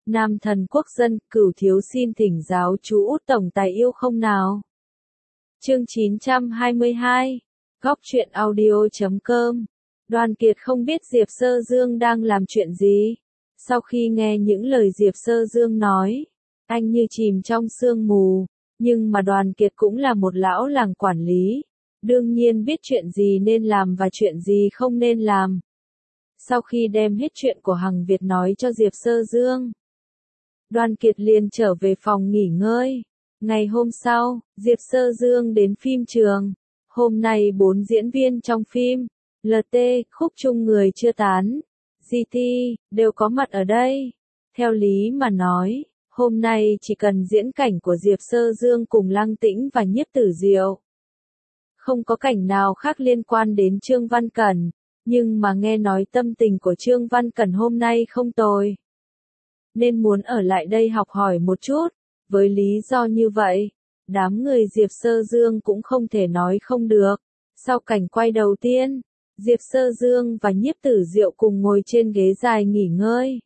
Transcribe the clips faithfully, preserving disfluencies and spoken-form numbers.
Nam thần quốc dân, Cửu thiếu xin thỉnh giáo chú Út tổng tài yêu không nào. Chương chín trăm hai mươi hai, Góc truyện audio chấm com. Đoàn Kiệt không biết Diệp Sơ Dương đang làm chuyện gì. Sau khi nghe những lời Diệp Sơ Dương nói, anh như chìm trong sương mù, nhưng mà Đoàn Kiệt cũng là một lão làng quản lý, đương nhiên biết chuyện gì nên làm và chuyện gì không nên làm. Sau khi đem hết chuyện của Hằng Việt nói cho Diệp Sơ Dương, Đoàn Kiệt liền trở về phòng nghỉ ngơi. Ngày hôm sau, Diệp Sơ Dương đến phim trường. Hôm nay bốn diễn viên trong phim, lờ tê, Khúc Chung Người Chưa Tán, giê tê, đều có mặt ở đây. Theo lý mà nói, hôm nay chỉ cần diễn cảnh của Diệp Sơ Dương cùng Lăng Tĩnh và Nhiếp Tử Diệu. Không có cảnh nào khác liên quan đến Trương Văn Cẩn, nhưng mà nghe nói tâm tình của Trương Văn Cẩn hôm nay không tồi, nên muốn ở lại đây học hỏi một chút. Với lý do như vậy, đám người Diệp Sơ Dương cũng không thể nói không được. Sau cảnh quay đầu tiên, Diệp Sơ Dương và Nhiếp Tử Diệu cùng ngồi trên ghế dài nghỉ ngơi.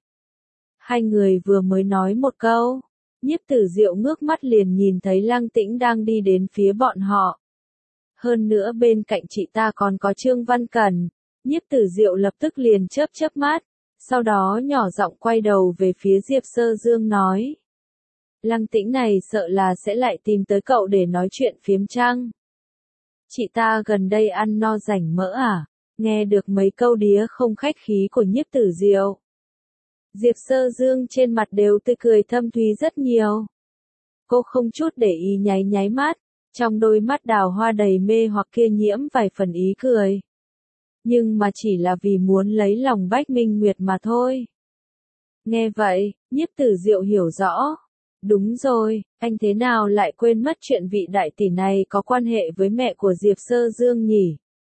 Hai người vừa mới nói một câu, Nhiếp Tử Diệu ngước mắt liền nhìn thấy Lăng Tĩnh đang đi đến phía bọn họ. Hơn nữa bên cạnh chị ta còn có Trương Văn Cẩn. Nhiếp Tử Diệu lập tức liền chớp chớp mắt, sau đó nhỏ giọng quay đầu về phía Diệp Sơ Dương nói: Lăng Tĩnh này sợ là sẽ lại tìm tới cậu để nói chuyện phiếm chăng? Chị ta gần đây ăn no rảnh mỡ à? Nghe được mấy câu đía không khách khí của Nhiếp Tử Diệu, Diệp Sơ Dương trên mặt đều tươi cười thâm thúy rất nhiều. Cô không chút để ý nháy nháy mắt, trong đôi mắt đào hoa đầy mê hoặc kia nhiễm vài phần ý cười. Nhưng mà chỉ là vì muốn lấy lòng Bách Minh Nguyệt mà thôi. Nghe vậy, Nhiếp Tử Diệu hiểu rõ. Đúng rồi, anh thế nào lại quên mất chuyện vị đại tỷ này có quan hệ với mẹ của Diệp Sơ Dương nhỉ?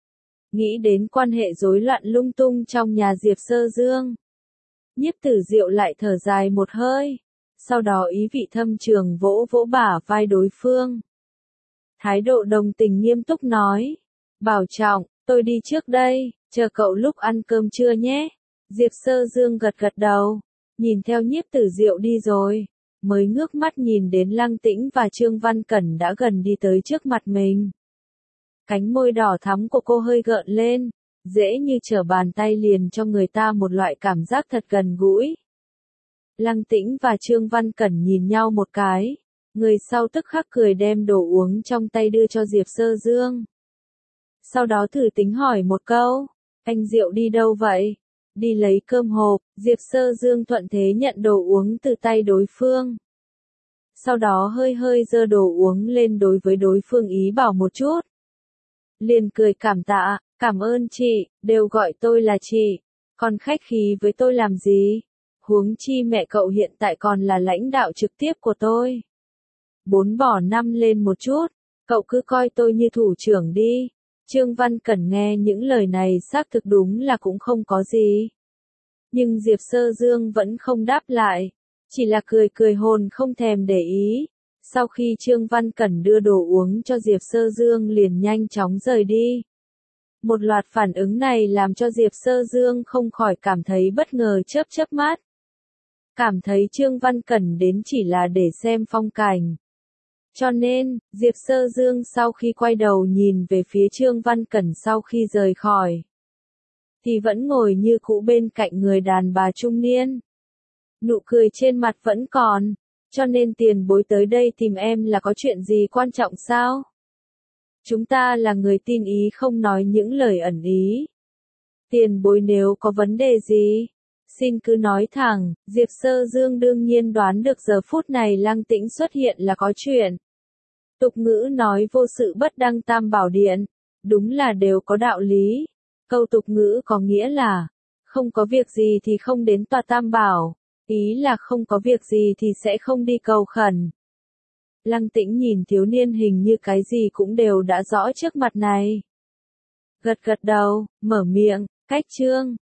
Nghĩ đến quan hệ rối loạn lung tung trong nhà Diệp Sơ Dương, Nhiếp Tử Diệu lại thở dài một hơi, sau đó ý vị thâm trường vỗ vỗ bả vai đối phương. Thái độ đồng tình nghiêm túc nói: Bảo Trọng, tôi đi trước đây, chờ cậu lúc ăn cơm trưa nhé. Diệp Sơ Dương gật gật đầu, nhìn theo Nhiếp Tử Diệu đi rồi, mới ngước mắt nhìn đến Lăng Tĩnh và Trương Văn Cẩn đã gần đi tới trước mặt mình. Cánh môi đỏ thắm của cô hơi gợn lên, dễ như trở bàn tay liền cho người ta một loại cảm giác thật gần gũi. Lăng Tĩnh và Trương Văn Cẩn nhìn nhau một cái, người sau tức khắc cười đem đồ uống trong tay đưa cho Diệp Sơ Dương. Sau đó thử tính hỏi một câu: Anh Diệu đi đâu vậy? Đi lấy cơm hộp. Diệp Sơ Dương thuận thế nhận đồ uống từ tay đối phương. Sau đó hơi hơi giơ đồ uống lên đối với đối phương ý bảo một chút. Liền cười cảm tạ: Cảm ơn chị, đều gọi tôi là chị, còn khách khí với tôi làm gì? Huống chi mẹ cậu hiện tại còn là lãnh đạo trực tiếp của tôi. Bốn bỏ năm lên một chút, cậu cứ coi tôi như thủ trưởng đi. Trương Văn Cẩn nghe những lời này xác thực đúng là cũng không có gì. Nhưng Diệp Sơ Dương vẫn không đáp lại, chỉ là cười cười hồn không thèm để ý. Sau khi Trương Văn Cẩn đưa đồ uống cho Diệp Sơ Dương liền nhanh chóng rời đi. Một loạt phản ứng này làm cho Diệp Sơ Dương không khỏi cảm thấy bất ngờ chớp chớp mắt. Cảm thấy Trương Văn Cẩn đến chỉ là để xem phong cảnh. Cho nên, Diệp Sơ Dương sau khi quay đầu nhìn về phía Trương Văn Cẩn sau khi rời khỏi, thì vẫn ngồi như cũ bên cạnh người đàn bà trung niên. Nụ cười trên mặt vẫn còn, cho nên tiền bối tới đây tìm em là có chuyện gì quan trọng sao? Chúng ta là người tin ý không nói những lời ẩn ý. Tiền bối nếu có vấn đề gì, xin cứ nói thẳng. Diệp Sơ Dương đương nhiên đoán được giờ phút này Lăng Tĩnh xuất hiện là có chuyện. Tục ngữ nói vô sự bất đăng tam bảo điện, đúng là đều có đạo lý. Câu tục ngữ có nghĩa là, không có việc gì thì không đến tòa tam bảo, ý là không có việc gì thì sẽ không đi cầu khẩn. Lăng Tĩnh nhìn thiếu niên hình như cái gì cũng đều đã rõ trước mặt này. Gật gật đầu, mở miệng: Cách Trương,